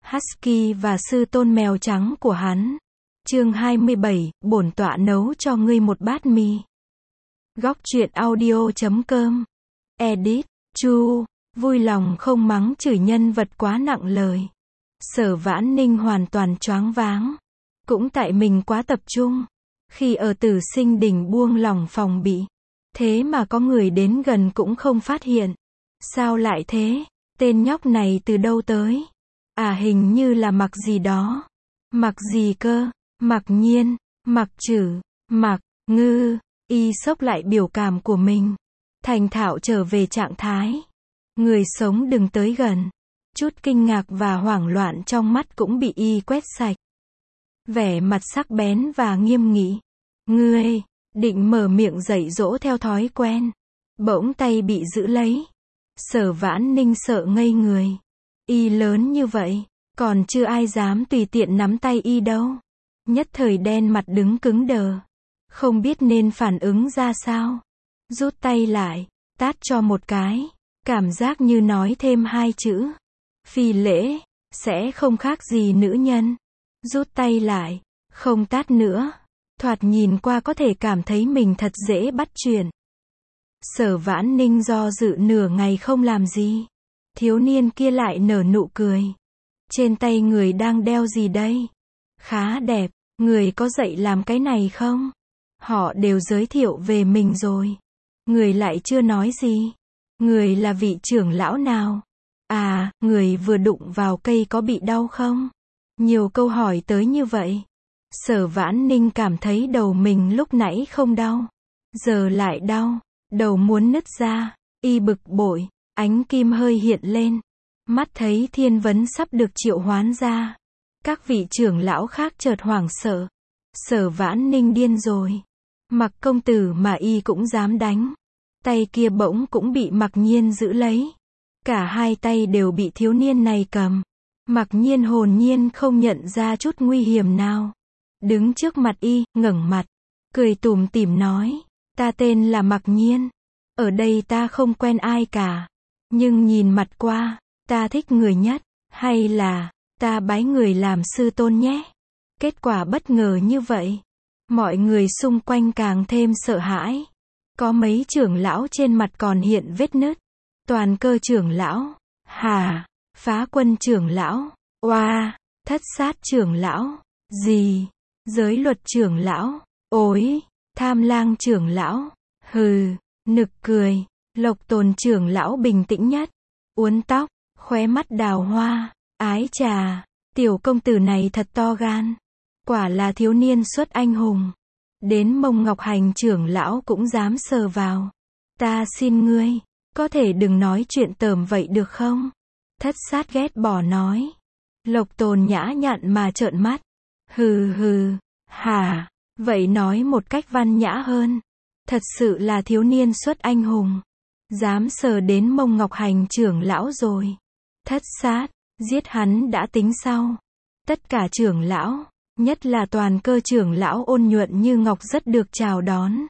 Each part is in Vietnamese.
Husky và sư tôn mèo trắng của hắn. Chương 27, bổn tọa nấu cho ngươi một bát mì. Góc truyện audio.com. Edit, Chu, vui lòng không mắng chửi nhân vật quá nặng lời. Sở Vãn Ninh hoàn toàn choáng váng. Cũng tại mình quá tập trung. Khi ở Tử Sinh Đỉnh buông lỏng phòng bị. Thế mà có người đến gần cũng không phát hiện. Sao lại thế? Tên nhóc này từ đâu tới? À, hình như là Mặc gì đó. Mặc gì cơ? Mặc Nhiên, Mặc Trử, Mặc Ngư. Y xốc lại biểu cảm của mình. Thành thạo trở về trạng thái. Người sống đừng tới gần. Chút kinh ngạc và hoảng loạn trong mắt cũng bị y quét sạch. Vẻ mặt sắc bén và nghiêm nghị. Ngươi, định mở miệng dạy dỗ theo thói quen. Bỗng tay bị giữ lấy. Sở Vãn Ninh sợ ngây người. Y lớn như vậy, còn chưa ai dám tùy tiện nắm tay y đâu. Nhất thời đen mặt đứng cứng đờ. Không biết nên phản ứng ra sao. Rút tay lại, tát cho một cái. Cảm giác như nói thêm hai chữ. Phi lễ, sẽ không khác gì nữ nhân. Rút tay lại, không tát nữa. Thoạt nhìn qua có thể cảm thấy mình thật dễ bắt chuyện. Sở Vãn Ninh do dự nửa ngày không làm gì. Thiếu niên kia lại nở nụ cười. Trên tay người đang đeo gì đây? Khá đẹp, người có dạy làm cái này không? Họ đều giới thiệu về mình rồi. Người lại chưa nói gì. Người là vị trưởng lão nào? À, người vừa đụng vào cây có bị đau không? Nhiều câu hỏi tới như vậy. Sở Vãn Ninh cảm thấy đầu mình lúc nãy không đau. Giờ lại đau. Đầu muốn nứt ra. Y bực bội. Ánh kim hơi hiện lên. Mắt thấy thiên vấn sắp được triệu hoán ra. Các vị trưởng lão khác chợt hoảng sợ. Sở Vãn Ninh điên rồi. Mặc công tử mà y cũng dám đánh. Tay kia bỗng cũng bị Mặc Nhiên giữ lấy. Cả hai tay đều bị thiếu niên này cầm. Mặc Nhiên hồn nhiên không nhận ra chút nguy hiểm nào. Đứng trước mặt y, ngẩng mặt. Cười tủm tỉm nói. Ta tên là Mặc Nhiên. Ở đây ta không quen ai cả. Nhưng nhìn mặt qua, ta thích người nhất. Hay là, ta bái người làm sư tôn nhé. Kết quả bất ngờ như vậy. Mọi người xung quanh càng thêm sợ hãi. Có mấy trưởng lão trên mặt còn hiện vết nứt. Toàn Cơ trưởng lão. Hà. Phá Quân trưởng lão. Oa. Thất Sát trưởng lão. Gì. Giới Luật trưởng lão. Ối. Tham Lang trưởng lão. Hừ. Nực cười. Lộc Tồn trưởng lão bình tĩnh nhất. Uốn tóc. Khóe mắt đào hoa. Ái chà. Tiểu công tử này thật to gan. Quả là thiếu niên xuất anh hùng. Đến Mông Ngọc Hành trưởng lão cũng dám sờ vào. Ta xin ngươi, có thể đừng nói chuyện tởm vậy được không? Thất Sát ghét bỏ nói. Lộc Tồn nhã nhặn mà trợn mắt. Hừ hừ, hả, vậy nói một cách văn nhã hơn. Thật sự là thiếu niên xuất anh hùng. Dám sờ đến Mông Ngọc Hành trưởng lão rồi. Thất Sát, giết hắn đã tính sau. Tất cả trưởng lão, nhất là Toàn Cơ trưởng lão ôn nhuận như ngọc rất được chào đón.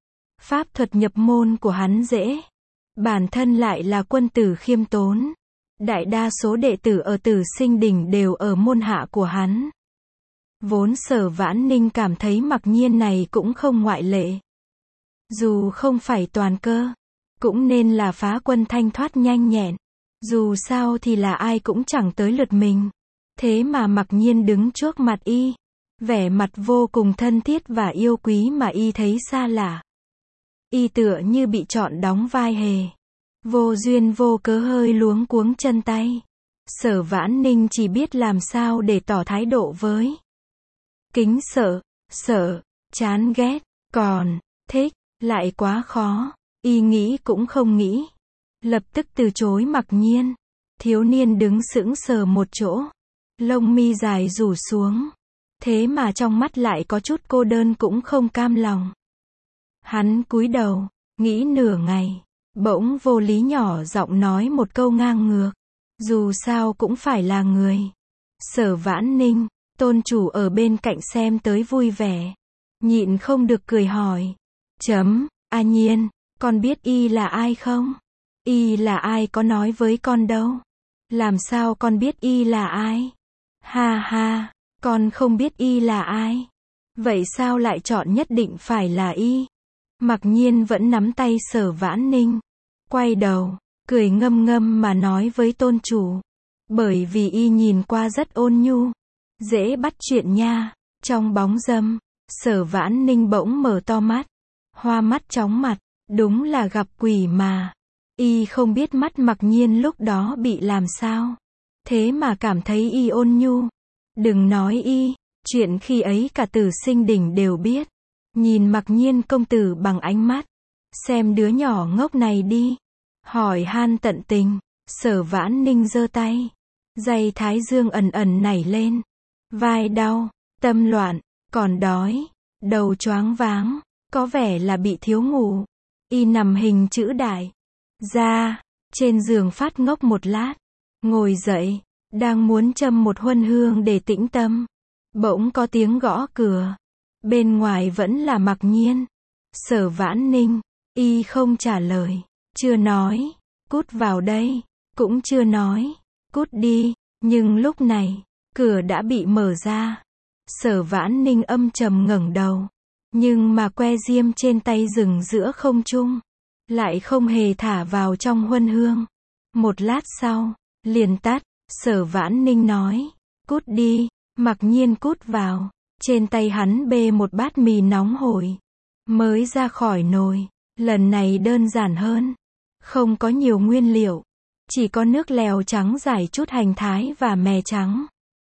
Pháp thuật nhập môn của hắn dễ. Bản thân lại là quân tử khiêm tốn. Đại đa số đệ tử ở Tử Sinh Đỉnh đều ở môn hạ của hắn. Vốn Sở Vãn Ninh cảm thấy Mặc Nhiên này cũng không ngoại lệ. Dù không phải Toàn Cơ, cũng nên là Phá Quân thanh thoát nhanh nhẹn. Dù sao thì là ai cũng chẳng tới lượt mình. Thế mà Mặc Nhiên đứng trước mặt y. Vẻ mặt vô cùng thân thiết và yêu quý mà y thấy xa lạ. Y tựa như bị chọn đóng vai hề. Vô duyên vô cớ hơi luống cuống chân tay. Sở Vãn Ninh chỉ biết làm sao để tỏ thái độ với. Kính sợ, sợ, chán ghét, còn, thích, lại quá khó. Y nghĩ cũng không nghĩ. Lập tức từ chối Mặc Nhiên. Thiếu niên đứng sững sờ một chỗ. Lông mi dài rủ xuống. Thế mà trong mắt lại có chút cô đơn cũng không cam lòng. Hắn cúi đầu, nghĩ nửa ngày. Bỗng vô lý nhỏ giọng nói một câu ngang ngược. Dù sao cũng phải là người. Sở Vãn Ninh, tôn chủ ở bên cạnh xem tới vui vẻ. Nhịn không được cười hỏi. A Nhiên, con biết y là ai không? Y là ai có nói với con đâu. Làm sao con biết y là ai? Ha ha, con không biết y là ai. Vậy sao lại chọn nhất định phải là y? Mặc Nhiên vẫn nắm tay Sở Vãn Ninh. Quay đầu, cười ngâm ngâm mà nói với tôn chủ. Bởi vì y nhìn qua rất ôn nhu, dễ bắt chuyện nha. Trong bóng râm, Sở Vãn Ninh bỗng mở to mắt, hoa mắt chóng mặt, đúng là gặp quỷ mà. Y không biết mắt Mặc Nhiên lúc đó bị làm sao, thế mà cảm thấy y ôn nhu. Đừng nói y, chuyện khi ấy cả Tử Sinh Đỉnh đều biết. Nhìn Mặc Nhiên công tử bằng ánh mắt, xem đứa nhỏ ngốc này đi, hỏi han tận tình. Sở Vãn Ninh giơ tay, dây thái dương ẩn ẩn nảy lên, vai đau, tâm loạn, còn đói, đầu choáng váng, có vẻ là bị thiếu ngủ. Y nằm hình chữ đại ra trên giường phát ngốc một lát, ngồi dậy, đang muốn châm một huân hương để tĩnh tâm, bỗng có tiếng gõ cửa. Bên ngoài vẫn là Mặc Nhiên. Sở Vãn Ninh, y không trả lời, chưa nói, cút vào đây, cũng chưa nói, cút đi, nhưng lúc này, cửa đã bị mở ra. Sở Vãn Ninh âm trầm ngẩng đầu, nhưng mà que diêm trên tay dừng giữa không trung, lại không hề thả vào trong huân hương. Một lát sau, liền tắt. Sở Vãn Ninh nói, cút đi. Mặc Nhiên cút vào. Trên tay hắn bê một bát mì nóng hổi, mới ra khỏi nồi. Lần này đơn giản hơn, không có nhiều nguyên liệu, chỉ có nước lèo trắng rải chút hành thái và mè trắng,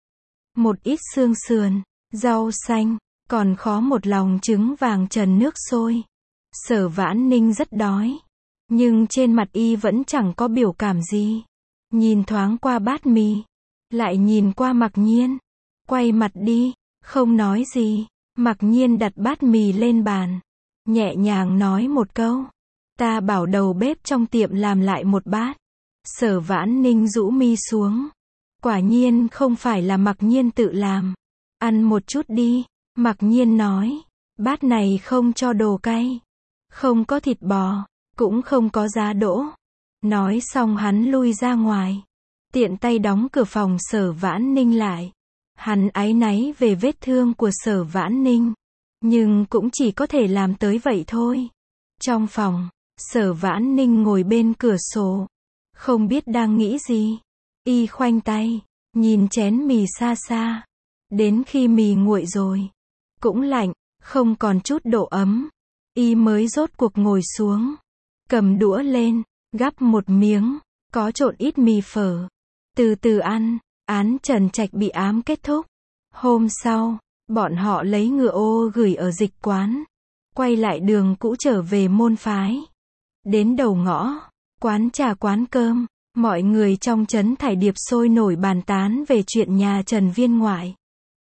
một ít xương sườn, rau xanh, còn khó một lòng trứng vàng trần nước sôi. Sở Vãn Ninh rất đói, nhưng trên mặt y vẫn chẳng có biểu cảm gì. Nhìn thoáng qua bát mì, lại nhìn qua Mặc Nhiên, quay mặt đi, không nói gì. Mặc Nhiên đặt bát mì lên bàn, nhẹ nhàng nói một câu, ta bảo đầu bếp trong tiệm làm lại một bát. Sở Vãn Ninh rũ mi xuống, quả nhiên không phải là Mặc Nhiên tự làm. Ăn một chút đi. Mặc Nhiên nói, bát này không cho đồ cay, không có thịt bò, cũng không có giá đỗ. Nói xong hắn lui ra ngoài, tiện tay đóng cửa phòng Sở Vãn Ninh lại. Hắn áy náy về vết thương của Sở Vãn Ninh, nhưng cũng chỉ có thể làm tới vậy thôi. Trong phòng, Sở Vãn Ninh ngồi bên cửa sổ, không biết đang nghĩ gì. Y khoanh tay, nhìn chén mì xa xa. Đến khi mì nguội rồi, cũng lạnh, không còn chút độ ấm, y mới rốt cuộc ngồi xuống, cầm đũa lên, gắp một miếng, có trộn ít mì phở. Từ từ ăn. Án Trần Trạch bị ám kết thúc. Hôm sau, bọn họ lấy ngựa ô gửi ở dịch quán, quay lại đường cũ trở về môn phái. Đến đầu ngõ, quán trà quán cơm, mọi người trong trấn Thải Điệp sôi nổi bàn tán về chuyện nhà Trần viên ngoại.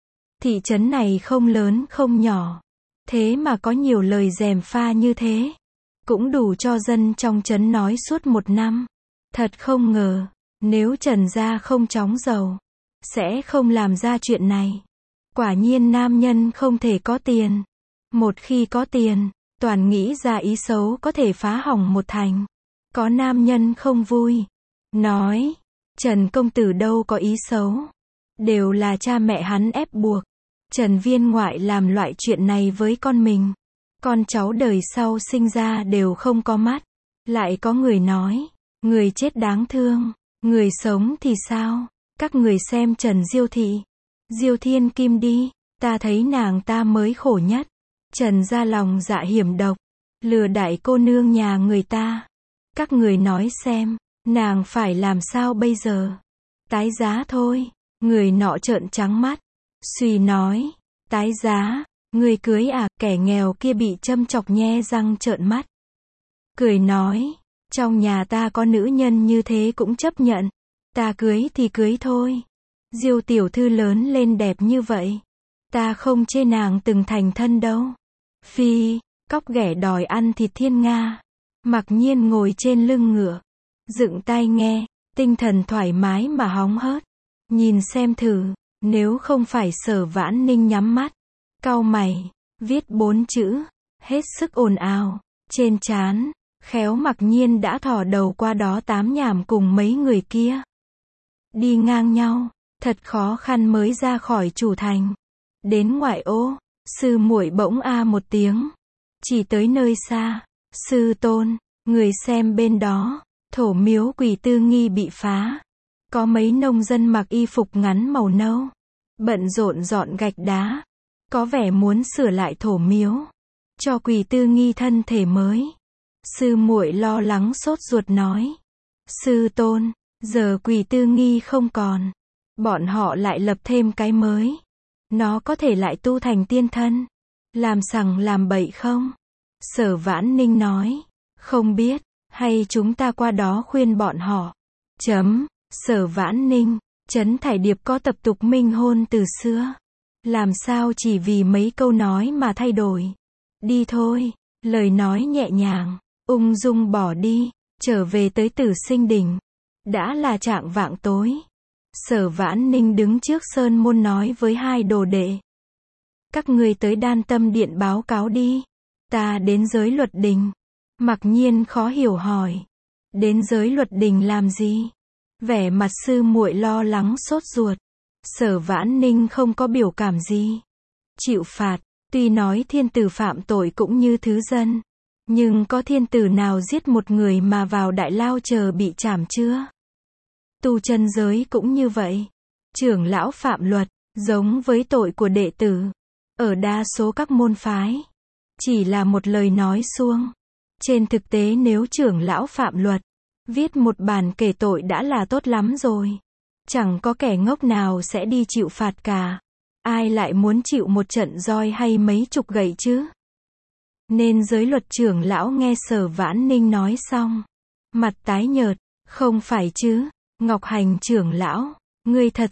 Thị trấn này không lớn không nhỏ, thế mà có nhiều lời gièm pha như thế, cũng đủ cho dân trong trấn nói suốt một năm. Thật không ngờ, nếu Trần gia không chóng giàu, sẽ không làm ra chuyện này. Quả nhiên nam nhân không thể có tiền. Một khi có tiền, toàn nghĩ ra ý xấu có thể phá hỏng một thành. Có nam nhân không vui, nói, Trần công tử đâu có ý xấu, đều là cha mẹ hắn ép buộc. Trần viên ngoại làm loại chuyện này với con mình, con cháu đời sau sinh ra đều không có mắt. Lại có người nói, người chết đáng thương, người sống thì sao? Các người xem Trần Diêu Thị, Diêu Thiên Kim đi, ta thấy nàng ta mới khổ nhất. Trần gia lòng dạ hiểm độc, lừa đại cô nương nhà người ta. Các người nói xem, nàng phải làm sao bây giờ? Tái giá thôi. Người nọ trợn trắng mắt, suy nói, tái giá, người cưới à? Kẻ nghèo kia bị châm chọc nhe răng trợn mắt, cười nói, trong nhà ta có nữ nhân như thế cũng chấp nhận, ta cưới thì cưới thôi. Diêu tiểu thư lớn lên đẹp như vậy, ta không chê nàng từng thành thân đâu. Phi, cóc ghẻ đòi ăn thịt thiên nga. Mặc Nhiên ngồi trên lưng ngựa, dựng tai nghe, tinh thần thoải mái mà hóng hớt. Nhìn xem thử, nếu không phải Sở Vãn Ninh nhắm mắt, cau mày, viết 4 chữ, hết sức ồn ào, trên trán, khéo Mặc Nhiên đã thò đầu qua đó tám nhảm cùng mấy người kia. Đi ngang nhau, Thật khó khăn mới ra khỏi chủ thành. Đến ngoại ô, sư muội bỗng a một tiếng. Chỉ tới nơi xa. Sư tôn, người xem bên đó, thổ miếu Quỳ Tư Nghi bị phá. Có mấy nông dân mặc y phục ngắn màu nâu, bận rộn dọn gạch đá. Có vẻ muốn sửa lại thổ miếu, cho Quỳ Tư Nghi thân thể mới. Sư muội lo lắng sốt ruột nói. Sư tôn, giờ Quỳ Tư Nghi không còn. Bọn họ lại lập thêm cái mới. Nó có thể lại tu thành tiên thân. Làm sằng làm bậy không? Sở Vãn Ninh nói. Không biết, hay chúng ta qua đó khuyên bọn họ. Sở Vãn Ninh, Trấn Thải Điệp có tập tục minh hôn từ xưa. Làm sao chỉ vì mấy câu nói mà thay đổi. Đi thôi, lời nói nhẹ nhàng, ung dung bỏ đi, trở về tới Tử Sinh Đỉnh. Đã là chạng vạng tối. Sở Vãn Ninh đứng trước sơn môn nói với hai đồ đệ. Các ngươi tới Đan Tâm Điện báo cáo đi. Ta đến Giới Luật Đình. Mặc Nhiên khó hiểu hỏi. Đến Giới Luật Đình làm gì? Vẻ mặt sư muội lo lắng sốt ruột. Sở Vãn Ninh không có biểu cảm gì. Chịu phạt, tuy nói thiên tử phạm tội cũng như thứ dân. Nhưng có thiên tử nào giết một người mà vào đại lao chờ bị trảm chưa? Tu chân giới cũng như vậy. Trưởng lão phạm luật, giống với tội của đệ tử. Ở đa số các môn phái, chỉ là một lời nói suông. Trên thực tế nếu trưởng lão phạm luật, viết một bản kể tội đã là tốt lắm rồi. Chẳng có kẻ ngốc nào sẽ đi chịu phạt cả. Ai lại muốn chịu một trận roi hay mấy chục gậy chứ? Nên Giới Luật trưởng lão nghe Sở Vãn Ninh nói xong, mặt tái nhợt. Không phải chứ, Ngọc Hành trưởng lão, ngươi thật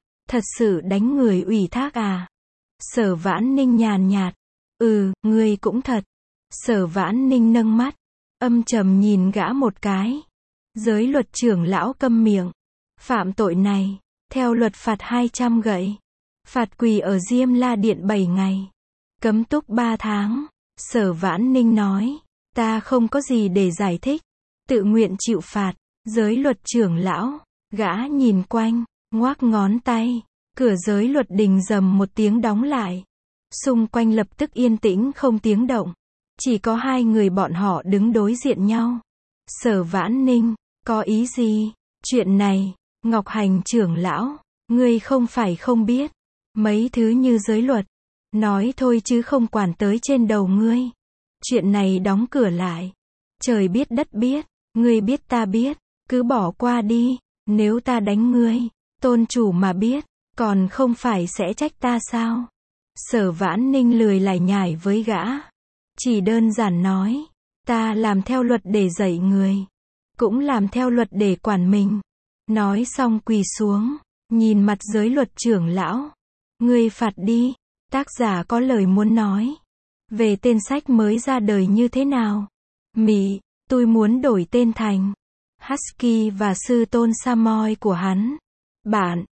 sự đánh người ủy thác à? Sở Vãn Ninh nhàn nhạt. Ngươi cũng thật. Sở Vãn Ninh nâng mắt, âm trầm nhìn gã một cái. Giới Luật trưởng lão câm miệng. Phạm tội này, theo luật phạt 200 gậy. Phạt quỳ ở Diêm La Điện 7 ngày. Cấm túc 3 tháng. Sở Vãn Ninh nói. Ta không có gì để giải thích. Tự nguyện chịu phạt. Giới Luật trưởng lão. Gã nhìn quanh, ngoác ngón tay. Cửa Giới Luật đình rầm một tiếng đóng lại. Xung quanh lập tức yên tĩnh không tiếng động. Chỉ có hai người bọn họ đứng đối diện nhau. Sở Vãn Ninh, có ý gì? Chuyện này, Ngọc Hành trưởng lão, ngươi không phải không biết. Mấy thứ như giới luật. Nói thôi chứ không quản tới trên đầu ngươi. Chuyện này đóng cửa lại. Trời biết đất biết, ngươi biết ta biết. Cứ bỏ qua đi. Nếu ta đánh ngươi, tôn chủ mà biết, còn không phải sẽ trách ta sao? Sở Vãn Ninh lười lải nhải với gã. Chỉ đơn giản nói. Ta làm theo luật để dạy người. Cũng làm theo luật để quản mình. Nói xong quỳ xuống. Nhìn mặt Giới Luật trưởng lão. Ngươi phạt đi. Tác giả có lời muốn nói. Về tên sách mới ra đời như thế nào? Mị, tôi muốn đổi tên thành Husky và sư tôn Samoy của hắn. Bạn,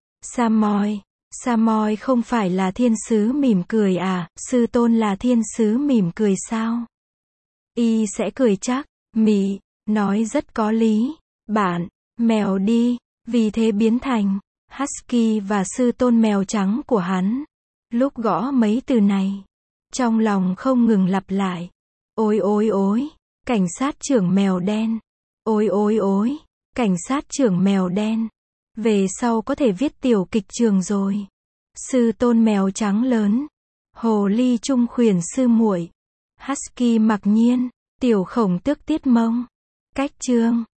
Samoy không phải là thiên sứ mỉm cười à? Sư tôn là thiên sứ mỉm cười sao? Y sẽ cười chắc. Mị, nói rất có lý. Bạn, mèo đi. Vì thế biến thành Husky và sư tôn mèo trắng của hắn. Lúc gõ mấy từ này, trong lòng không ngừng lặp lại. Ôi, cảnh sát trưởng mèo đen. Ôi, cảnh sát trưởng mèo đen. Về sau có thể viết tiểu kịch trường rồi. Sư tôn mèo trắng lớn. Hồ ly trung khuyển sư muội. Husky Mặc Nhiên. Tiểu Khổng Tước Tiết Mông. Cách chương